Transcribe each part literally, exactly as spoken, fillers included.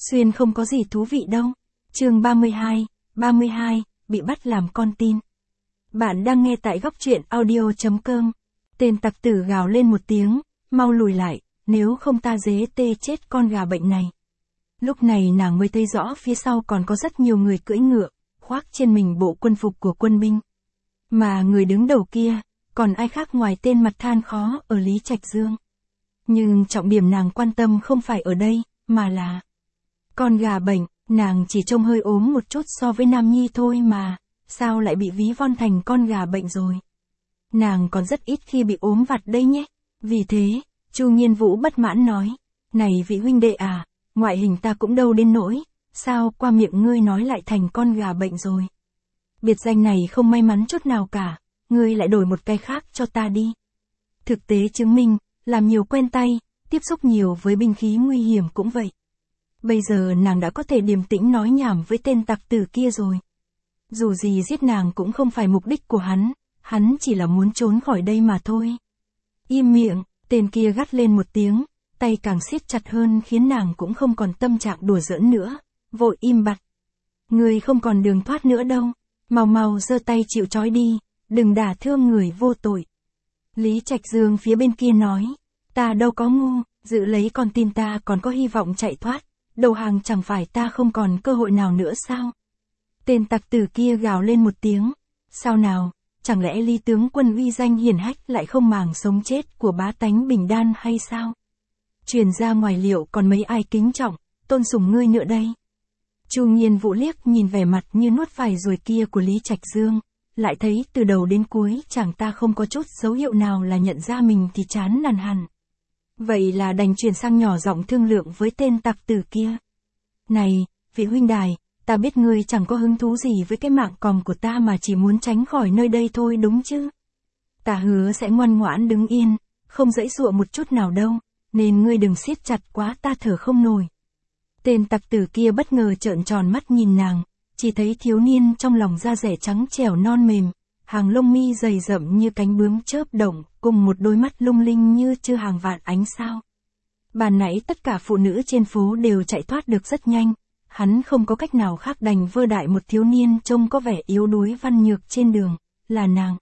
Xuyên không có gì thú vị đâu. Chương ba mươi hai, ba mươi hai, bị bắt làm con tin. Bạn đang nghe tại góc truyện audio chấm com. Tên tặc tử gào lên một tiếng, mau lùi lại, nếu không ta dế tê chết con gà bệnh này. Lúc này nàng mới thấy rõ phía sau còn có rất nhiều người cưỡi ngựa, khoác trên mình bộ quân phục của quân binh. Mà người đứng đầu kia, còn ai khác ngoài tên mặt than khó ở Lý Trạch Dương. Nhưng trọng điểm nàng quan tâm không phải ở đây, mà là con gà bệnh. Nàng chỉ trông hơi ốm một chút so với Nam Nhi thôi mà, sao lại bị ví von thành con gà bệnh rồi. Nàng còn rất ít khi bị ốm vặt đây nhé. Vì thế, Chu Nghiên Vũ bất mãn nói, này vị huynh đệ à, ngoại hình ta cũng đâu đến nỗi, sao qua miệng ngươi nói lại thành con gà bệnh rồi. Biệt danh này không may mắn chút nào cả, ngươi lại đổi một cái khác cho ta đi. Thực tế chứng minh, làm nhiều quen tay, tiếp xúc nhiều với binh khí nguy hiểm cũng vậy. Bây giờ nàng đã có thể điềm tĩnh nói nhảm với tên tặc tử kia rồi. Dù gì giết nàng cũng không phải mục đích của hắn, hắn chỉ là muốn trốn khỏi đây mà thôi. Im miệng, tên kia gắt lên một tiếng, tay càng siết chặt hơn khiến nàng cũng không còn tâm trạng đùa giỡn nữa, vội im bặt. Người không còn đường thoát nữa đâu, mau mau giơ tay chịu trói đi, đừng đả thương người vô tội. Lý Trạch Dương phía bên kia nói, ta đâu có ngu, giữ lấy con tin ta còn có hy vọng chạy thoát. Đầu hàng chẳng phải ta không còn cơ hội nào nữa sao? Tên tặc tử kia gào lên một tiếng. Sao nào, chẳng lẽ Lý tướng quân uy danh hiển hách lại không màng sống chết của bá tánh Bình Đan hay sao? Truyền ra ngoài liệu còn mấy ai kính trọng, tôn sùng ngươi nữa đây? Chu Nghiên Vũ liếc nhìn vẻ mặt như nuốt phải ruồi kia của Lý Trạch Dương, lại thấy từ đầu đến cuối chàng ta không có chút dấu hiệu nào là nhận ra mình thì chán nản hẳn. Vậy là đành chuyển sang nhỏ giọng thương lượng với tên tặc tử kia. Này, vị huynh đài, ta biết ngươi chẳng có hứng thú gì với cái mạng còm của ta mà chỉ muốn tránh khỏi nơi đây thôi đúng chứ? Ta hứa sẽ ngoan ngoãn đứng yên, không giãy giụa một chút nào đâu, nên ngươi đừng siết chặt quá ta thở không nổi. Tên tặc tử kia bất ngờ trợn tròn mắt nhìn nàng, chỉ thấy thiếu niên trong lòng da rẻ trắng trẻo non mềm, hàng lông mi dày rậm như cánh bướm chớp động, cùng một đôi mắt lung linh như chưa hàng vạn ánh sao. Ban nãy tất cả phụ nữ trên phố đều chạy thoát được rất nhanh, hắn không có cách nào khác đành vơ đại một thiếu niên trông có vẻ yếu đuối văn nhược trên đường, là nàng.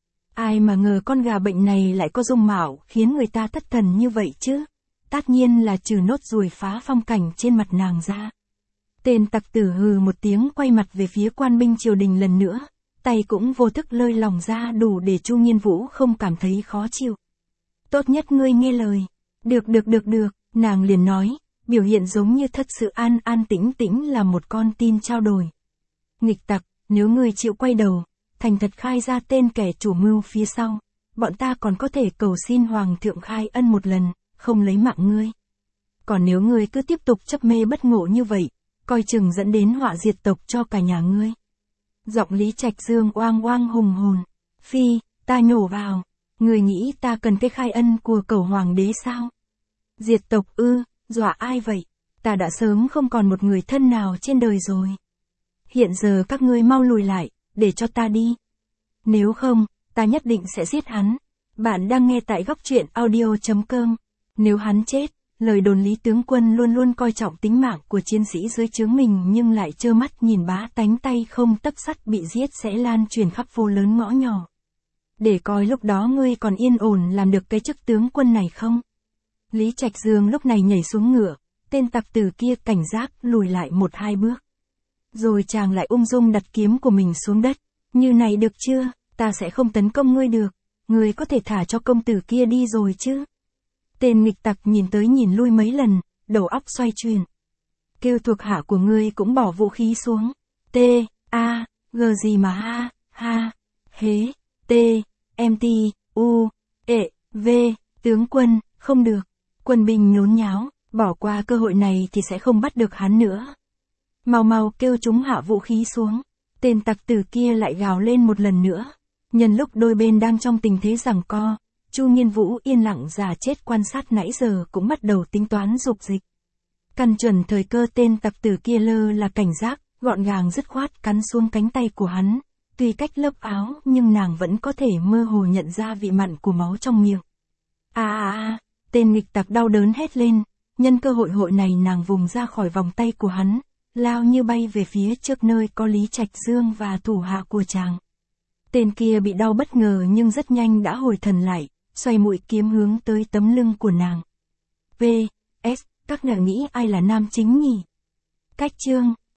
Ai mà ngờ con gà bệnh này lại có dung mạo khiến người ta thất thần như vậy chứ, tất nhiên là trừ nốt ruồi phá phong cảnh trên mặt nàng ra. Tên tặc tử hừ một tiếng quay mặt về phía quan binh triều đình lần nữa. Tay cũng vô thức lơi lòng ra đủ để Chu Nghiên Vũ không cảm thấy khó chịu. Tốt nhất ngươi nghe lời. Được được được được, nàng liền nói, biểu hiện giống như thật sự an an tĩnh tĩnh là một con tin trao đổi. Nghịch tặc, nếu ngươi chịu quay đầu, thành thật khai ra tên kẻ chủ mưu phía sau, bọn ta còn có thể cầu xin Hoàng thượng khai ân một lần, không lấy mạng ngươi. Còn nếu ngươi cứ tiếp tục chấp mê bất ngộ như vậy, coi chừng dẫn đến họa diệt tộc cho cả nhà ngươi. Giọng Lý Trạch Dương oang oang hùng hồn. Phi, ta nhổ vào. Người nghĩ ta cần cái khai ân của cẩu hoàng đế sao? Diệt tộc ư, dọa ai vậy? Ta đã sớm không còn một người thân nào trên đời rồi. Hiện giờ các ngươi mau lùi lại, để cho ta đi. Nếu không, ta nhất định sẽ giết hắn. Bạn đang nghe tại góc truyện audio chấm com. Nếu hắn chết, lời đồn Lý tướng quân luôn luôn coi trọng tính mạng của chiến sĩ dưới trướng mình nhưng lại trơ mắt nhìn bá tánh tay không tấc sắt bị giết sẽ lan truyền khắp phố lớn ngõ nhỏ. Để coi lúc đó ngươi còn yên ổn làm được cái chức tướng quân này không? Lý Trạch Dương lúc này nhảy xuống ngựa, tên tặc tử kia cảnh giác lùi lại một hai bước. Rồi chàng lại ung dung đặt kiếm của mình xuống đất. Như này được chưa, ta sẽ không tấn công ngươi được, ngươi có thể thả cho công tử kia đi rồi chứ? Tên nghịch tặc nhìn tới nhìn lui mấy lần, đầu óc xoay chuyển. Kêu thuộc hạ của ngươi cũng bỏ vũ khí xuống. T, A, G gì mà ha, ha, hế, T, M T, U, E, V, tướng quân, không được. Quân binh nhốn nháo, bỏ qua cơ hội này thì sẽ không bắt được hắn nữa. Mau mau kêu chúng hạ vũ khí xuống. Tên tặc tử kia lại gào lên một lần nữa. Nhân lúc đôi bên đang trong tình thế giằng co, Chu Nghiên Vũ yên lặng già chết quan sát nãy giờ cũng bắt đầu tính toán dục dịch. Căn chuẩn thời cơ tên tặc tử kia lơ là cảnh giác, gọn gàng dứt khoát cắn xuống cánh tay của hắn. Tuy cách lớp áo nhưng nàng vẫn có thể mơ hồ nhận ra vị mặn của máu trong miệng. À à à, tên nghịch tặc đau đớn hét lên, Nhân cơ hội hội này nàng vùng ra khỏi vòng tay của hắn, lao như bay về phía trước nơi có Lý Trạch Dương và thủ hạ của chàng. Tên kia bị đau bất ngờ nhưng rất nhanh đã hồi thần lại, xoay mũi kiếm hướng tới tấm lưng của nàng. vê ét, các nàng nghĩ ai là nam chính nhỉ? Cách chương